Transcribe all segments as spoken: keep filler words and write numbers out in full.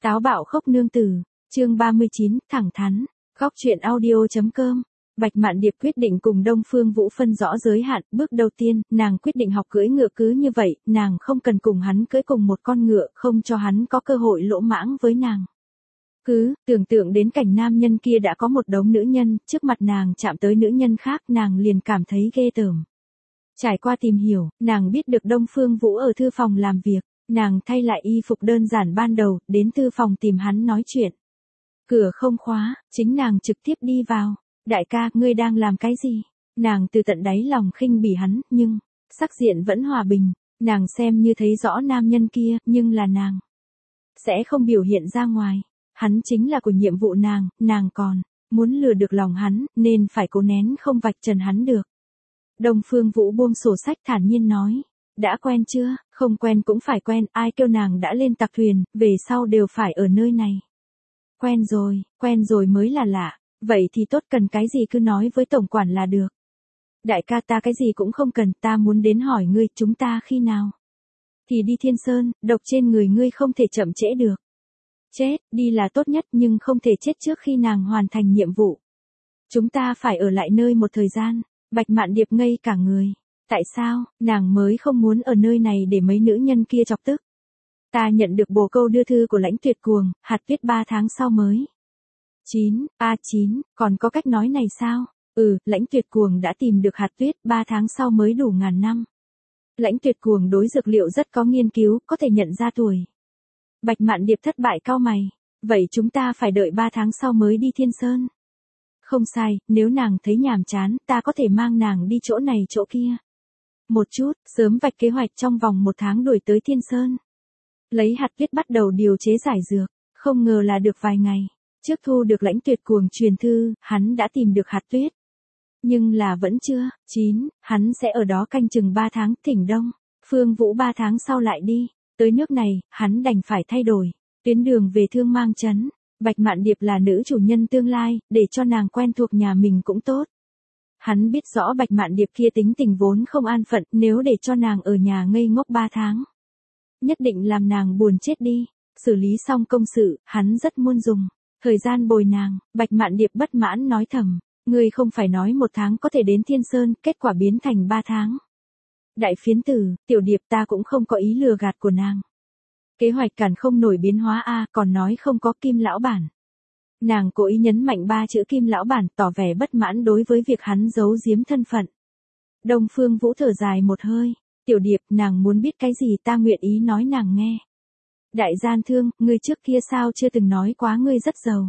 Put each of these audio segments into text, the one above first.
Táo bạo khốc nương tử, chương ba mươi chín, thẳng thắn, góc truyện audio.com. Bạch Mạn Điệp quyết định cùng Đông Phương Vũ phân rõ giới hạn, bước đầu tiên, nàng quyết định học cưỡi ngựa cứ như vậy, nàng không cần cùng hắn cưỡi cùng một con ngựa, không cho hắn có cơ hội lỗ mãng với nàng. Cứ, tưởng tượng đến cảnh nam nhân kia đã có một đống nữ nhân, trước mặt nàng chạm tới nữ nhân khác, nàng liền cảm thấy ghê tởm. Trải qua tìm hiểu, nàng biết được Đông Phương Vũ ở thư phòng làm việc, nàng thay lại y phục đơn giản ban đầu, đến thư phòng tìm hắn nói chuyện. Cửa không khóa, chính nàng trực tiếp đi vào. Đại ca, ngươi đang làm cái gì? Nàng từ tận đáy lòng khinh bỉ hắn, nhưng, sắc diện vẫn hòa bình, nàng xem như thấy rõ nam nhân kia, nhưng là nàng. Sẽ không biểu hiện ra ngoài, hắn chính là của nhiệm vụ nàng, nàng còn, muốn lừa được lòng hắn, nên phải cố nén không vạch trần hắn được. Đông Phương Vũ buông sổ sách thản nhiên nói, đã quen chưa, không quen cũng phải quen, ai kêu nàng đã lên tặc thuyền, về sau đều phải ở nơi này. Quen rồi, quen rồi mới là lạ. Vậy thì tốt, cần cái gì cứ nói với tổng quản là được. Đại ca, ta cái gì cũng không cần, ta muốn đến hỏi ngươi, chúng ta khi nào? Thì đi Thiên Sơn, độc trên người ngươi không thể chậm trễ được. Chết, đi là tốt nhất nhưng không thể chết trước khi nàng hoàn thành nhiệm vụ. Chúng ta phải ở lại nơi một thời gian. Bạch Mạn Điệp ngây cả người. Tại sao, nàng mới không muốn ở nơi này để mấy nữ nhân kia chọc tức. Ta nhận được bồ câu đưa thư của Lãnh Tuyệt Cuồng, hạt viết ba tháng sau mới. chín, a chín, còn có cách nói này sao? Ừ, Lãnh Tuyệt Cuồng đã tìm được hạt tuyết, ba tháng sau mới đủ ngàn năm. Lãnh Tuyệt Cuồng đối dược liệu rất có nghiên cứu, có thể nhận ra tuổi. Bạch Mạn Điệp thất bại cau mày. Vậy chúng ta phải đợi ba tháng sau mới đi Thiên Sơn. Không sai, nếu nàng thấy nhàm chán, ta có thể mang nàng đi chỗ này chỗ kia. Một chút, sớm vạch kế hoạch trong vòng một tháng đuổi tới Thiên Sơn. Lấy hạt tuyết bắt đầu điều chế giải dược, không ngờ là được vài ngày. Trước thu được Lãnh Tuyệt Cuồng truyền thư, hắn đã tìm được hạt tuyết. Nhưng là vẫn chưa, chín, hắn sẽ ở đó canh chừng ba tháng, thỉnh Đông Phương Vũ ba tháng sau lại đi. Tới nước này, hắn đành phải thay đổi. Tuyến đường về Thương Mang Trấn, Bạch Mạn Điệp là nữ chủ nhân tương lai, để cho nàng quen thuộc nhà mình cũng tốt. Hắn biết rõ Bạch Mạn Điệp kia tính tình vốn không an phận, nếu để cho nàng ở nhà ngây ngốc ba tháng. Nhất định làm nàng buồn chết đi. Xử lý xong công sự, hắn rất muốn dùng thời gian bồi nàng. Bạch Mạn Điệp bất mãn nói thầm, ngươi không phải nói một tháng có thể đến Thiên Sơn, kết quả biến thành ba tháng. Đại phiến tử, Tiểu Điệp, ta cũng không có ý lừa gạt của nàng. Kế hoạch cản không nổi biến hóa a, còn nói không có Kim lão bản. Nàng cố ý nhấn mạnh ba chữ Kim lão bản, tỏ vẻ bất mãn đối với việc hắn giấu giếm thân phận. Đông Phương Vũ thở dài một hơi, Tiểu Điệp, nàng muốn biết cái gì ta nguyện ý nói nàng nghe. Đại gian thương, ngươi trước kia sao chưa từng nói quá ngươi rất giàu.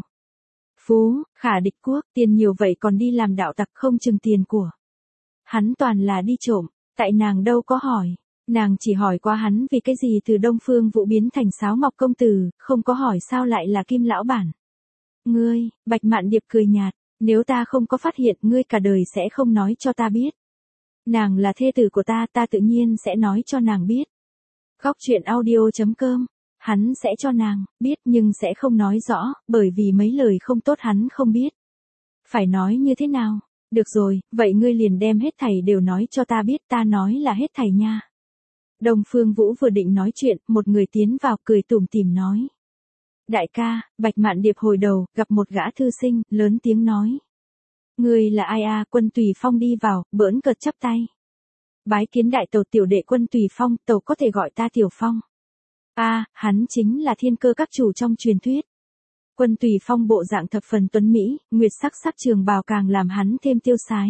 Phú, khả địch quốc, tiền nhiều vậy còn đi làm đạo tặc không chừng tiền của. Hắn toàn là đi trộm, tại nàng đâu có hỏi. Nàng chỉ hỏi qua hắn vì cái gì từ Đông Phương Vũ biến thành Sáo Ngọc công tử, không có hỏi sao lại là Kim lão bản. Ngươi, Bạch Mạn Điệp cười nhạt, nếu ta không có phát hiện ngươi cả đời sẽ không nói cho ta biết. Nàng là thê tử của ta, ta tự nhiên sẽ nói cho nàng biết. Góc truyện audio.com. Hắn sẽ cho nàng biết nhưng sẽ không nói rõ, bởi vì mấy lời không tốt hắn không biết. Phải nói như thế nào? Được rồi, vậy ngươi liền đem hết thảy đều nói cho ta biết, ta nói là hết thảy nha. Đông Phương Vũ vừa định nói chuyện, một người tiến vào cười tủm tỉm nói. Đại ca, Bạch Mạn Điệp hồi đầu, gặp một gã thư sinh, lớn tiếng nói. Ngươi là ai a? Quân Tùy Phong đi vào, bỡn cợt chắp tay. Bái kiến đại tàu tiểu đệ Quân Tùy Phong, tàu có thể gọi ta Tiểu Phong. A, à, hắn chính là thiên cơ các chủ trong truyền thuyết. Quân Tùy Phong bộ dạng thập phần tuấn mỹ, nguyệt sắc sắc trường bào càng làm hắn thêm tiêu sái.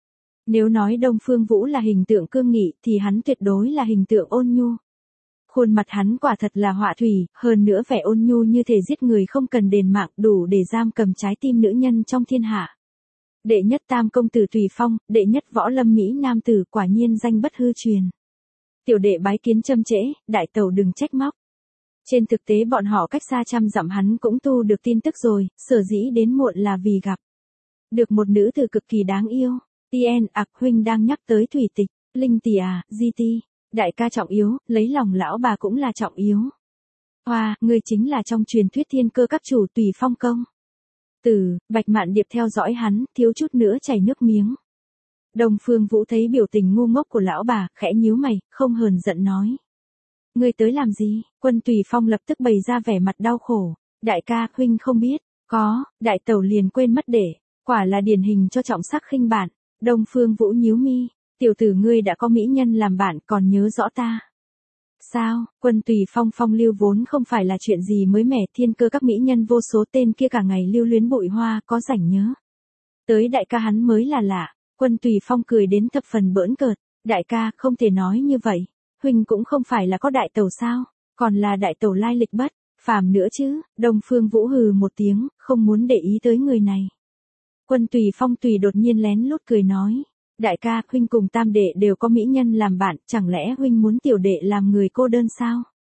Nếu nói Đông Phương Vũ là hình tượng cương nghị thì hắn tuyệt đối là hình tượng ôn nhu. Khuôn mặt hắn quả thật là họa thủy, hơn nữa vẻ ôn nhu như thể giết người không cần đền mạng, đủ để giam cầm trái tim nữ nhân trong thiên hạ. Đệ nhất tam công tử Tùy Phong, đệ nhất võ lâm mỹ nam tử, quả nhiên danh bất hư truyền. Tiểu đệ bái kiến châm trễ, đại tẩu đừng trách móc. Trên thực tế bọn họ cách xa trăm dặm, hắn cũng tu được tin tức rồi, sở dĩ đến muộn là vì gặp được một nữ tử cực kỳ đáng yêu. Tien ạc huynh đang nhắc tới Thủy Tịch, Linh tỷ à, Di Ti, đại ca trọng yếu, lấy lòng lão bà cũng là trọng yếu. Hoa, ngươi chính là trong truyền thuyết thiên cơ các chủ Tùy Phong công. Từ, Bạch Mạn Điệp theo dõi hắn, thiếu chút nữa chảy nước miếng. Đông Phương Vũ thấy biểu tình ngu ngốc của lão bà, khẽ nhíu mày, không hờn giận nói. Ngươi tới làm gì? Quân Tùy Phong lập tức bày ra vẻ mặt đau khổ. Đại ca, huynh không biết. Có, đại tẩu liền quên mất để. Quả là điển hình cho trọng sắc khinh bạn. Đông Phương Vũ nhíu mi. Tiểu tử ngươi đã có mỹ nhân làm bạn còn nhớ rõ ta. Sao, Quân Tùy Phong phong lưu vốn không phải là chuyện gì mới mẻ, thiên cơ các mỹ nhân vô số tên kia cả ngày lưu luyến bụi hoa, có rảnh nhớ. Tới đại ca hắn mới là lạ. Quân Tùy Phong cười đến thập phần bỡn cợt. Đại ca, không thể nói như vậy. Huynh cũng không phải là có đại tẩu sao, còn là đại tẩu lai lịch bất phàm nữa chứ. Đông Phương Vũ hừ một tiếng, không muốn để ý tới người này. Quân Tùy Phong tùy đột nhiên lén lút cười nói. Đại ca, huynh cùng tam đệ đều có mỹ nhân làm bạn, chẳng lẽ huynh muốn tiểu đệ làm người cô đơn sao?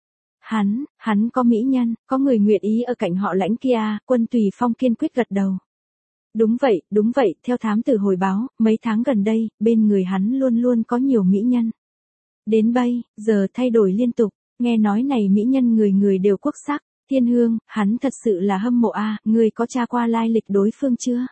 Hắn, hắn có mỹ nhân, có người nguyện ý ở cạnh họ Lãnh kia. Quân Tùy Phong kiên quyết gật đầu. Đúng vậy, đúng vậy, theo thám tử hồi báo, mấy tháng gần đây, bên người hắn luôn luôn có nhiều mỹ nhân. Đến bây giờ thay đổi liên tục, nghe nói này mỹ nhân người người đều quốc sắc. Thiên Hương, hắn thật sự là hâm mộ a. À, ngươi có tra qua lai lịch đối phương chưa?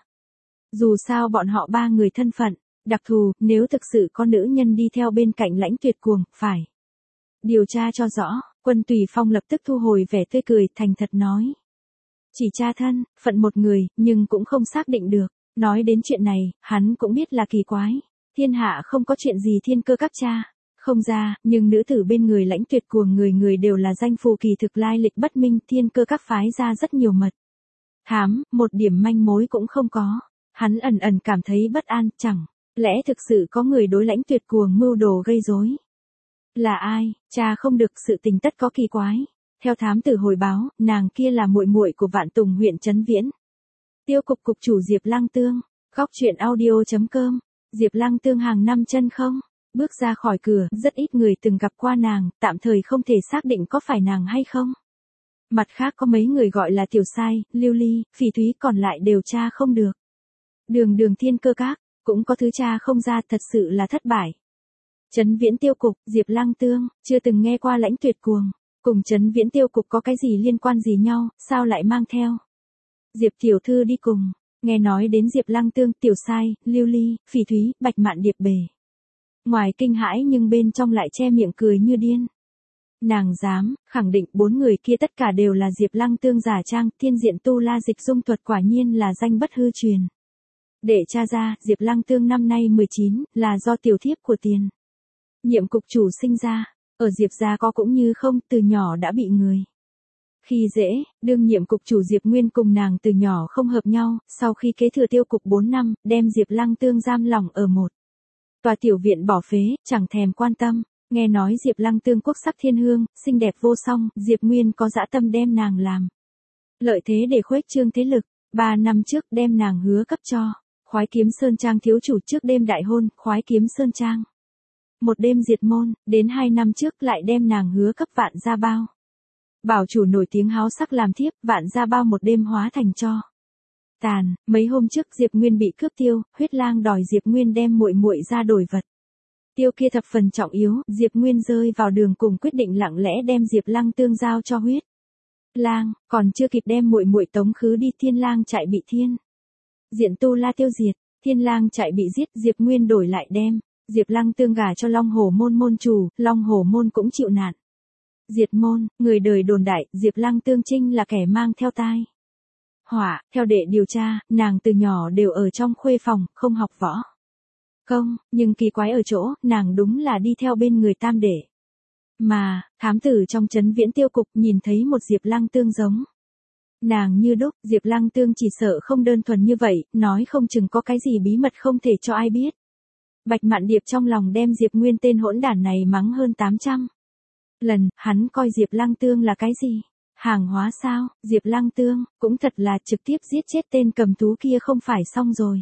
Dù sao bọn họ ba người thân phận đặc thù, nếu thực sự có nữ nhân đi theo bên cạnh Lãnh Tuyệt Cuồng, phải điều tra cho rõ. Quân Tùy Phong lập tức thu hồi vẻ tươi cười, thành thật nói. Chỉ tra thân phận một người, nhưng cũng không xác định được. Nói đến chuyện này, hắn cũng biết là kỳ quái. Thiên hạ không có chuyện gì thiên cơ các cha không ra, nhưng nữ tử bên người Lãnh Tuyệt Cuồng người người đều là danh phù kỳ thực, lai lịch bất minh, thiên cơ các phái ra rất nhiều mật thám, một điểm manh mối cũng không có. Hắn ẩn ẩn cảm thấy bất an, chẳng lẽ thực sự có người đối Lãnh Tuyệt Cuồng mưu đồ gây rối? Là ai? Cha không được, sự tình tất có kỳ quái. Theo thám tử hồi báo, nàng kia là muội muội của Vạn Tùng huyện Trấn Viễn. Tiêu cục cục chủ Diệp Lăng Tương. Góc truyện audio chấm com. Diệp Lăng Tương hàng năm chân không bước ra khỏi cửa, rất ít người từng gặp qua nàng, tạm thời không thể xác định có phải nàng hay không. Mặt khác có mấy người gọi là Tiểu Sai, Lưu Ly, Phỉ Thúy, còn lại đều tra không được. Đường đường thiên cơ các, cũng có thứ tra không ra, thật sự là thất bại. Trấn Viễn tiêu cục, Diệp Lăng Tương, chưa từng nghe qua Lãnh Tuyệt Cuồng. Cùng Trấn Viễn tiêu cục có cái gì liên quan gì nhau, sao lại mang theo Diệp tiểu thư đi cùng? Nghe nói đến Diệp Lăng Tương, Tiểu Sai, Lưu Ly, Phỉ Thúy, Bạch Mạn Điệp bề ngoài kinh hãi nhưng bên trong lại che miệng cười như điên. Nàng dám khẳng định bốn người kia tất cả đều là Diệp Lăng Tương giả trang, thiên diện tu la dịch dung thuật quả nhiên là danh bất hư truyền. Để tra ra, Diệp Lăng Tương năm nay mười chín, là do tiểu thiếp của Tiền nhiệm cục chủ sinh ra. Ở Diệp gia có cũng như không, từ nhỏ đã bị người khi dễ. Đương nhiệm cục chủ Diệp Nguyên cùng nàng từ nhỏ không hợp nhau, sau khi kế thừa tiêu cục bốn năm, đem Diệp Lăng Tương giam lỏng ở một tòa tiểu viện bỏ phế, chẳng thèm quan tâm. Nghe nói Diệp Lăng Tương quốc sắc thiên hương, xinh đẹp vô song, Diệp Nguyên có dã tâm đem nàng làm lợi thế để khuếch trương thế lực. Ba năm trước đem nàng hứa cấp cho Khoái Kiếm Sơn Trang thiếu chủ, trước đêm đại hôn, Khoái Kiếm Sơn Trang một đêm diệt môn. Đến hai năm trước lại đem nàng hứa cấp Vạn Gia Bao bảo chủ nổi tiếng háo sắc làm thiếp, Vạn Gia Bao một đêm hóa thành cho tàn. Mấy hôm trước Diệp Nguyên bị cướp tiêu, Huyết Lang đòi Diệp Nguyên đem muội muội ra đổi vật. Tiêu kia thập phần trọng yếu, Diệp Nguyên rơi vào đường cùng, quyết định lặng lẽ đem Diệp Lăng Tương giao cho Huyết Lang, còn chưa kịp đem muội muội tống khứ đi, Thiên Lang chạy bị thiên diện tu la tiêu diệt. Thiên Lang chạy bị giết, Diệp Nguyên đổi lại đem Diệp Lăng Tương gả cho Long Hổ môn môn chủ, Long Hổ môn cũng chịu nạn diệt môn. Người đời đồn đại, Diệp Lăng Tương Trinh là kẻ mang theo tai họa. Theo đệ điều tra, nàng từ nhỏ đều ở trong khuê phòng, không học võ công, nhưng kỳ quái ở chỗ, nàng đúng là đi theo bên người tam đệ. Mà, thám tử trong Trấn Viễn tiêu cục nhìn thấy một Diệp Lăng Tương giống nàng như đúc. Diệp Lăng Tương chỉ sợ không đơn thuần như vậy, nói không chừng có cái gì bí mật không thể cho ai biết. Bạch Mạn Điệp trong lòng đem Diệp Nguyên tên hỗn đản này mắng hơn tám trăm lần, hắn coi Diệp Lăng Tương là cái gì? Hàng hóa sao? Diệp Lăng Tương, cũng thật là trực tiếp giết chết tên cầm thú kia không phải xong rồi.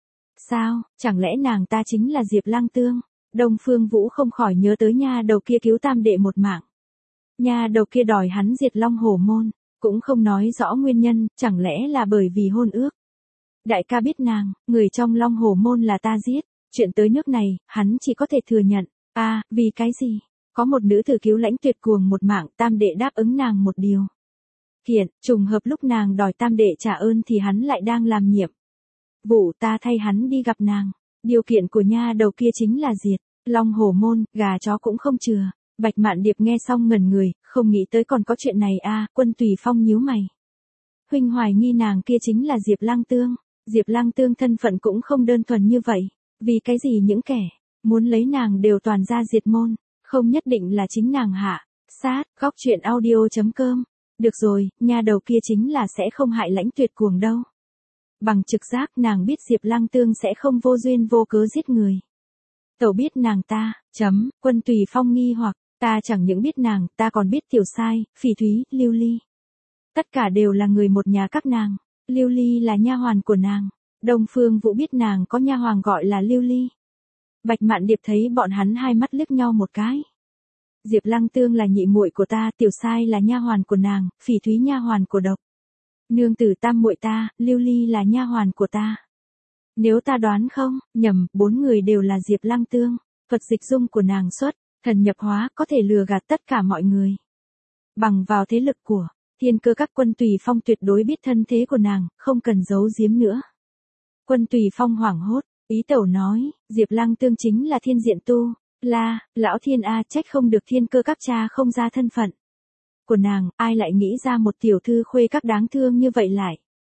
Sao, chẳng lẽ nàng ta chính là Diệp Lăng Tương? Đông Phương Vũ không khỏi nhớ tới nha đầu kia cứu tam đệ một mạng. Nha đầu kia đòi hắn diệt Long Hổ môn, cũng không nói rõ nguyên nhân, chẳng lẽ là bởi vì hôn ước. Đại ca biết nàng, người trong Long Hổ môn là ta giết, chuyện tới nước này, hắn chỉ có thể thừa nhận. A, à, vì cái gì? Có một nữ tử cứu Lãnh Tuyệt Cuồng một mạng, tam đệ đáp ứng nàng một điều kiện, trùng hợp lúc nàng đòi tam đệ trả ơn thì hắn lại đang làm nhiệm vụ, ta thay hắn đi gặp nàng. Điều kiện của nha đầu kia chính là diệt Long Hổ môn, gà chó cũng không chừa. Bạch Mạn Điệp nghe xong ngẩn người, không nghĩ tới còn có chuyện này a. Quân Tùy Phong nhíu mày. Huynh hoài nghi nàng kia chính là Diệp Lăng Tương. Diệp Lăng Tương thân phận cũng không đơn thuần như vậy. Vì cái gì những kẻ muốn lấy nàng đều toàn ra diệt môn, không nhất định là chính nàng hạ. Sát, góc truyện audio chấm com. Được rồi, nha đầu kia chính là sẽ không hại Lãnh Tuyệt cuồng đâu. Bằng trực giác nàng biết Diệp Lăng Tương sẽ không vô duyên vô cớ giết người. Tẩu biết nàng ta, chấm, Quân Tùy Phong nghi hoặc, ta chẳng những biết nàng, ta còn biết Tiểu Sai, Phỉ Thúy, Lưu Ly. Tất cả đều là người một nhà các nàng. Lưu Ly là nha hoàn của nàng. Đông Phương Vũ biết nàng có nha hoàn gọi là Lưu Ly. Bạch Mạn Điệp thấy bọn hắn hai mắt liếc nhau một cái. Diệp Lăng Tương là nhị muội của ta, Tiểu Sai là nha hoàn của nàng, Phỉ Thúy nha hoàn của độc. Nương tử tam muội ta, Lưu Ly là nha hoàn của ta. Nếu ta đoán không, nhầm, bốn người đều là Diệp Lăng Tương. Thuật dịch dung của nàng xuất, thần nhập hóa có thể lừa gạt tất cả mọi người. Bằng vào thế lực của Thiên Cơ Các, Quân Tùy Phong tuyệt đối biết thân thế của nàng, không cần giấu giếm nữa. Quân Tùy Phong hoảng hốt, ý tẩu nói, Diệp Lăng Tương chính là thiên diện tu. La, lão thiên a, trách không được Thiên Cơ Các cha không ra thân phận của nàng, ai lại nghĩ ra một tiểu thư khuê các đáng thương như vậy lại.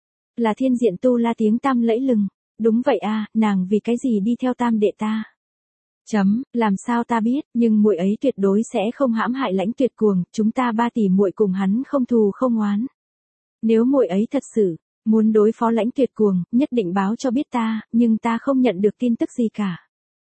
Là thiên diện tu La tiếng tăm lẫy lừng. Đúng vậy a, nàng vì cái gì đi theo tam đệ ta? Chấm, làm sao ta biết, nhưng muội ấy tuyệt đối sẽ không hãm hại Lãnh Tuyệt cuồng, chúng ta ba tỷ muội cùng hắn không thù không oán. Nếu muội ấy thật sự muốn đối phó Lãnh Tuyệt cuồng, nhất định báo cho biết ta, nhưng ta không nhận được tin tức gì cả.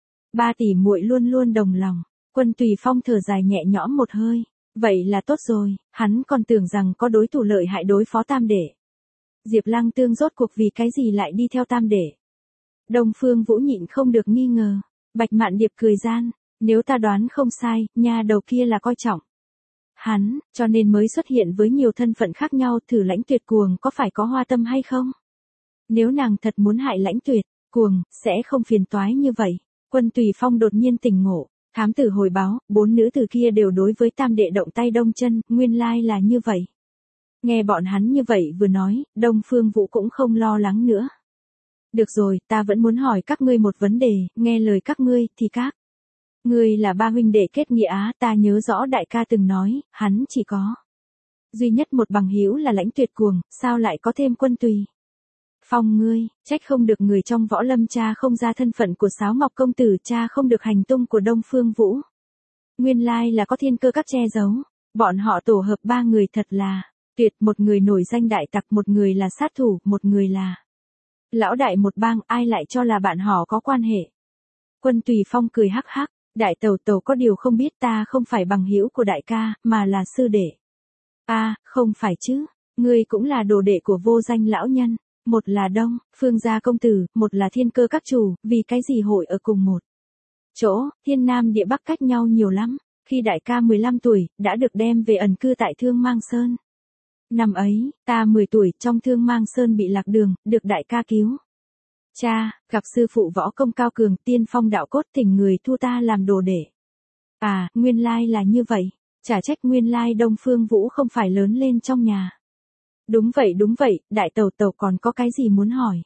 Ba tỷ muội luôn luôn đồng lòng. Quân Tùy Phong thở dài nhẹ nhõm một hơi. Vậy là tốt rồi, hắn còn tưởng rằng có đối thủ lợi hại đối phó tam đệ. Diệp Lăng Tương rốt cuộc vì cái gì lại đi theo tam đệ? Đông Phương Vũ nhịn không được nghi ngờ. Bạch Mạn Điệp cười gian, nếu ta đoán không sai, nha đầu kia là coi trọng hắn, cho nên mới xuất hiện với nhiều thân phận khác nhau, thử Lãnh Tuyệt cuồng có phải có hoa tâm hay không? Nếu nàng thật muốn hại Lãnh Tuyệt cuồng, sẽ không phiền toái như vậy. Quân Tùy Phong đột nhiên tỉnh ngộ, thám tử hồi báo, bốn nữ tử kia đều đối với tam đệ động tay động chân, nguyên lai là như vậy. Nghe bọn hắn như vậy vừa nói, Đông Phương Vũ cũng không lo lắng nữa. Được rồi, ta vẫn muốn hỏi các ngươi một vấn đề, nghe lời các ngươi, thì các ngươi là ba huynh đệ kết nghĩa á, ta nhớ rõ đại ca từng nói, hắn chỉ có duy nhất một bằng hữu là Lãnh Tuyệt cuồng, sao lại có thêm Quân Tùy Phong ngươi, trách không được người trong võ lâm cha không ra thân phận của Sáo Ngọc công tử, cha không được hành tung của Đông Phương Vũ. Nguyên lai là có Thiên Cơ Các che giấu, bọn họ tổ hợp ba người thật là tuyệt, một người nổi danh đại tặc, một người là sát thủ, một người là lão đại một bang, ai lại cho là bạn họ có quan hệ. Quân Tùy Phong cười hắc hắc, đại tẩu tẩu có điều không biết ta không phải bằng hữu của đại ca, mà là sư đệ. A, à, không phải chứ, ngươi cũng là đồ đệ của vô danh lão nhân, một là Đông Phương gia công tử, một là Thiên Cơ Các chủ, vì cái gì hội ở cùng một chỗ, thiên nam địa bắc cách nhau nhiều lắm. Khi đại ca mười lăm tuổi, đã được đem về ẩn cư tại Thương Mang Sơn. Năm ấy, ta mười tuổi, trong Thương Mang Sơn bị lạc đường, được đại ca cứu. Cha, gặp sư phụ võ công cao cường, tiên phong đạo cốt, thỉnh người thu ta làm đồ đệ. À, nguyên lai là như vậy. Chả trách nguyên lai Đông Phương Vũ không phải lớn lên trong nhà. Đúng vậy đúng vậy, đại tẩu tẩu còn có cái gì muốn hỏi?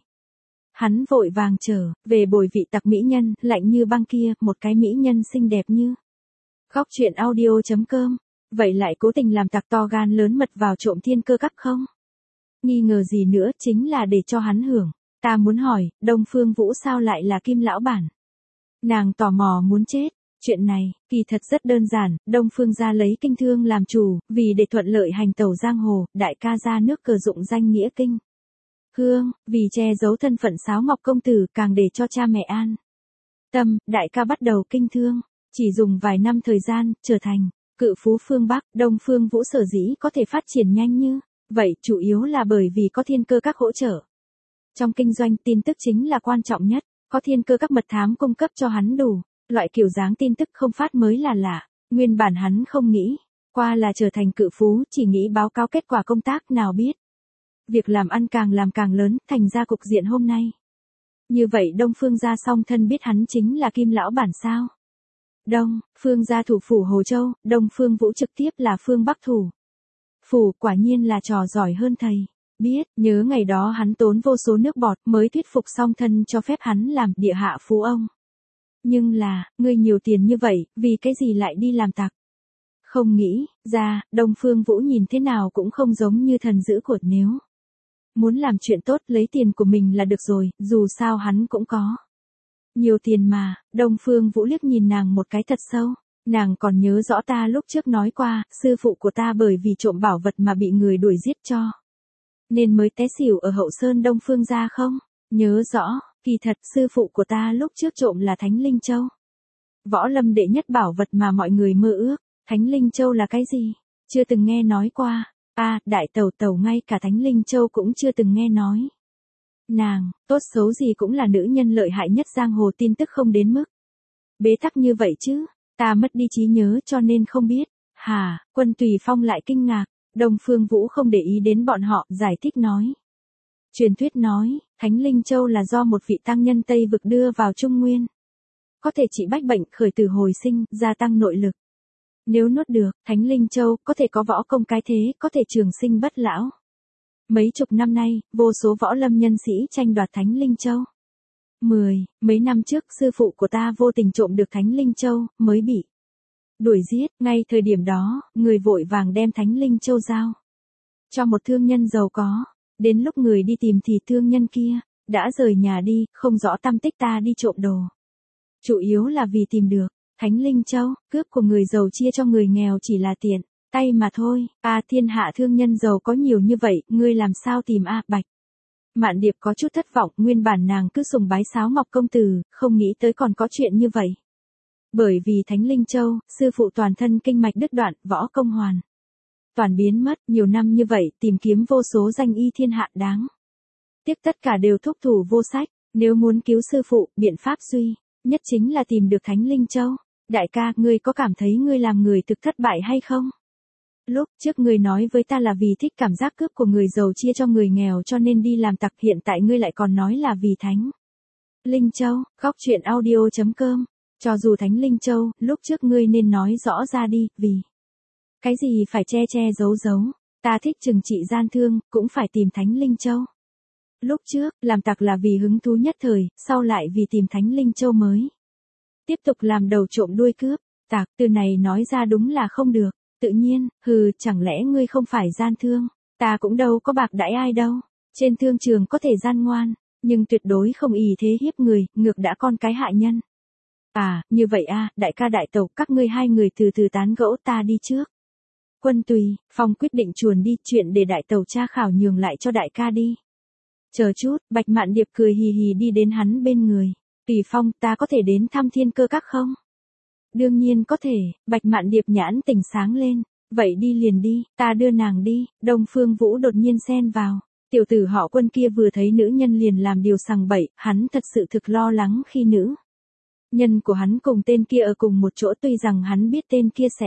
Hắn vội vàng trở về bồi vị tặc mỹ nhân, lạnh như băng kia, một cái mỹ nhân xinh đẹp như. Góc truyện audio chấm com. Vậy lại cố tình làm tặc to gan lớn mật vào trộm Thiên Cơ Các không? Nghi ngờ gì nữa, chính là để cho hắn hưởng. Ta muốn hỏi, Đông Phương Vũ sao lại là Kim lão bản? Nàng tò mò muốn chết. Chuyện này, kỳ thật rất đơn giản, Đông Phương gia lấy Kinh Thương làm chủ, vì để thuận lợi hành tẩu giang hồ, đại ca ra nước cờ dụng danh nghĩa Kinh Hương, vì che giấu thân phận Sáo Ngọc công tử, càng để cho cha mẹ an tâm, đại ca bắt đầu Kinh Thương, chỉ dùng vài năm thời gian, trở thành cự phú phương Bắc. Đông Phương Vũ sở dĩ có thể phát triển nhanh như vậy, chủ yếu là bởi vì có Thiên Cơ Các hỗ trợ. Trong kinh doanh, tin tức chính là quan trọng nhất, có Thiên Cơ Các mật thám cung cấp cho hắn đủ loại kiểu dáng tin tức không phát mới là lạ. Nguyên bản hắn không nghĩ qua là trở thành cự phú, chỉ nghĩ báo cáo kết quả công tác, nào biết việc làm ăn càng làm càng lớn, thành ra cục diện hôm nay. Như vậy Đông Phương gia song thân biết hắn chính là Kim lão bản sao? Đông Phương gia thủ phủ Hồ Châu, Đông Phương Vũ trực tiếp là phương Bắc thủ phủ, quả nhiên là trò giỏi hơn thầy. Biết, nhớ ngày đó hắn tốn vô số nước bọt mới thuyết phục song thân cho phép hắn làm địa hạ phú ông. Nhưng là, ngươi nhiều tiền như vậy, vì cái gì lại đi làm tặc? Không nghĩ ra, Đông Phương Vũ nhìn thế nào cũng không giống như thần dữ cột nếu. Muốn làm chuyện tốt lấy tiền của mình là được rồi, dù sao hắn cũng có. Nhiều tiền mà, Đông Phương Vũ liếc nhìn nàng một cái thật sâu. Nàng còn nhớ rõ ta lúc trước nói qua, sư phụ của ta bởi vì trộm bảo vật mà bị người đuổi giết cho. Nên mới té xỉu ở hậu sơn Đông Phương gia không? Nhớ rõ, kỳ thật sư phụ của ta lúc trước trộm là Thánh Linh Châu. Võ lâm đệ nhất bảo vật mà mọi người mơ ước. Thánh Linh Châu là cái gì? Chưa từng nghe nói qua. À, đại tẩu tẩu ngay cả Thánh Linh Châu cũng chưa từng nghe nói. Nàng, tốt xấu gì cũng là nữ nhân lợi hại nhất giang hồ, tin tức không đến mức bế tắc như vậy chứ. Ta mất đi trí nhớ cho nên không biết. Hà, Quân Tùy Phong lại kinh ngạc. Đông Phương Vũ không để ý đến bọn họ, giải thích nói. Truyền thuyết nói, Thánh Linh Châu là do một vị tăng nhân Tây vực đưa vào Trung Nguyên. Có thể trị bách bệnh, khởi tử hồi sinh, gia tăng nội lực. Nếu nuốt được, Thánh Linh Châu có thể có võ công cái thế, có thể trường sinh bất lão. Mấy chục năm nay, vô số võ lâm nhân sĩ tranh đoạt Thánh Linh Châu. Mười, mấy năm trước sư phụ của ta vô tình trộm được Thánh Linh Châu, mới bị đuổi giết. Ngay thời điểm đó, người vội vàng đem Thánh Linh Châu giao cho một thương nhân giàu có. Đến lúc người đi tìm thì thương nhân kia đã rời nhà đi, không rõ tăm tích, ta đi trộm đồ. Chủ yếu là vì tìm được Thánh Linh Châu, cướp của người giàu chia cho người nghèo chỉ là tiện tay mà thôi. A, thiên hạ thương nhân giàu có nhiều như vậy, ngươi làm sao tìm a? Bạch Mạn Điệp có chút thất vọng, nguyên bản nàng cứ sùng bái Sáo Ngọc công tử, không nghĩ tới còn có chuyện như vậy. Bởi vì Thánh Linh Châu, sư phụ toàn thân kinh mạch đứt đoạn, võ công hoàn toàn biến mất, nhiều năm như vậy, tìm kiếm vô số danh y thiên hạ đáng tiếc tất cả đều thúc thủ vô sách. Nếu muốn cứu sư phụ, biện pháp duy nhất chính là tìm được Thánh Linh Châu. Đại ca, ngươi có cảm thấy ngươi làm người thực thất bại hay không? Lúc trước ngươi nói với ta là vì thích cảm giác cướp của người giàu chia cho người nghèo cho nên đi làm tặc, hiện tại ngươi lại còn nói là vì Thánh Linh Châu. Góc truyện audio chấm com. Cho dù Thánh Linh Châu, lúc trước ngươi nên nói rõ ra đi, vì cái gì phải che che giấu giấu. Ta thích trừng trị gian thương, cũng phải tìm Thánh Linh Châu. Lúc trước, làm tặc là vì hứng thú nhất thời, sau lại vì tìm Thánh Linh Châu mới tiếp tục làm đầu trộm đuôi cướp. Tặc, từ này nói ra đúng là không được. Tự nhiên, hừ, chẳng lẽ ngươi không phải gian thương? Ta cũng đâu có bạc đãi ai đâu. Trên thương trường có thể gian ngoan, nhưng tuyệt đối không ỷ thế hiếp người, ngược đã con cái hạ nhân. À, như vậy a, đại ca đại tẩu, các ngươi hai người từ từ tán gẫu, ta đi trước. Quân Tùy Phong quyết định chuồn đi, chuyện để đại tẩu tra khảo nhường lại cho đại ca đi. Chờ chút, Bạch Mạn Điệp cười hì hì đi đến hắn bên người. Tùy Phong, ta có thể đến thăm Thiên Cơ Các không? Đương nhiên có thể. Bạch Mạn Điệp nhãn tỉnh sáng lên. Vậy đi liền đi, ta đưa nàng đi. Đông Phương Vũ đột nhiên xen vào. Tiểu tử họ Quân kia vừa thấy nữ nhân liền làm điều sằng bậy, hắn thật sự thực lo lắng khi nữ nhân của hắn cùng tên kia ở cùng một chỗ, tuy rằng hắn biết tên kia sẽ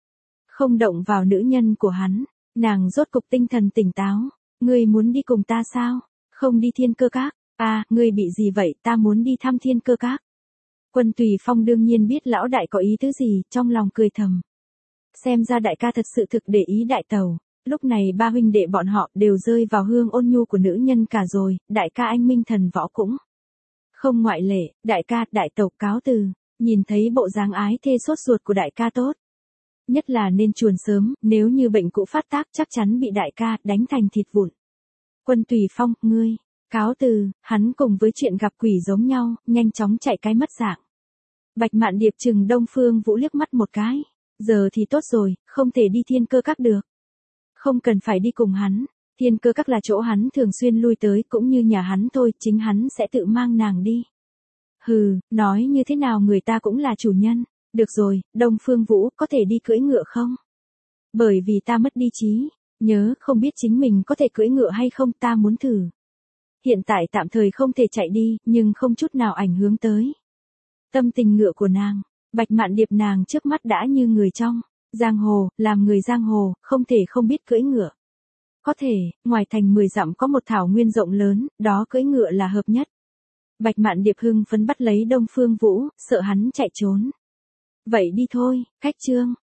không động vào nữ nhân của hắn. Nàng rốt cục tinh thần tỉnh táo. Ngươi muốn đi cùng ta sao? Không đi Thiên Cơ Các. À, ngươi bị gì vậy? Ta muốn đi thăm Thiên Cơ Các. Quân Tùy Phong đương nhiên biết lão đại có ý tứ gì, trong lòng cười thầm. Xem ra đại ca thật sự thực để ý đại tẩu. Lúc này ba huynh đệ bọn họ đều rơi vào hương ôn nhu của nữ nhân cả rồi, đại ca anh minh thần võ cũng không ngoại lệ. Đại ca, đại tẩu cáo từ. Nhìn thấy bộ dáng ái thê sốt ruột của đại ca tốt. Nhất là nên chuồn sớm, nếu như bệnh cũ phát tác chắc chắn bị đại ca đánh thành thịt vụn. Quân Tùy Phong, ngươi, cáo từ, hắn cùng với chuyện gặp quỷ giống nhau, nhanh chóng chạy cái mất dạng. Bạch Mạn Điệp chừng Đông Phương Vũ liếc mắt một cái. Giờ thì tốt rồi, không thể đi Thiên Cơ Các được. Không cần phải đi cùng hắn. Thiên Cơ Các là chỗ hắn thường xuyên lui tới, cũng như nhà hắn thôi, chính hắn sẽ tự mang nàng đi. Hừ, nói như thế nào người ta cũng là chủ nhân. Được rồi, Đông Phương Vũ, có thể đi cưỡi ngựa không? Bởi vì ta mất đi trí nhớ, không biết chính mình có thể cưỡi ngựa hay không, ta muốn thử. Hiện tại tạm thời không thể chạy đi, nhưng không chút nào ảnh hưởng tới tâm tình ngựa của nàng. Bạch Mạn Điệp nàng trước mắt đã như người trong giang hồ, làm người giang hồ, không thể không biết cưỡi ngựa. Có thể, ngoài thành mười dặm có một thảo nguyên rộng lớn, đó cưỡi ngựa là hợp nhất. Bạch Mạn Điệp hưng phấn bắt lấy Đông Phương Vũ, sợ hắn chạy trốn. Vậy đi thôi, cách chương.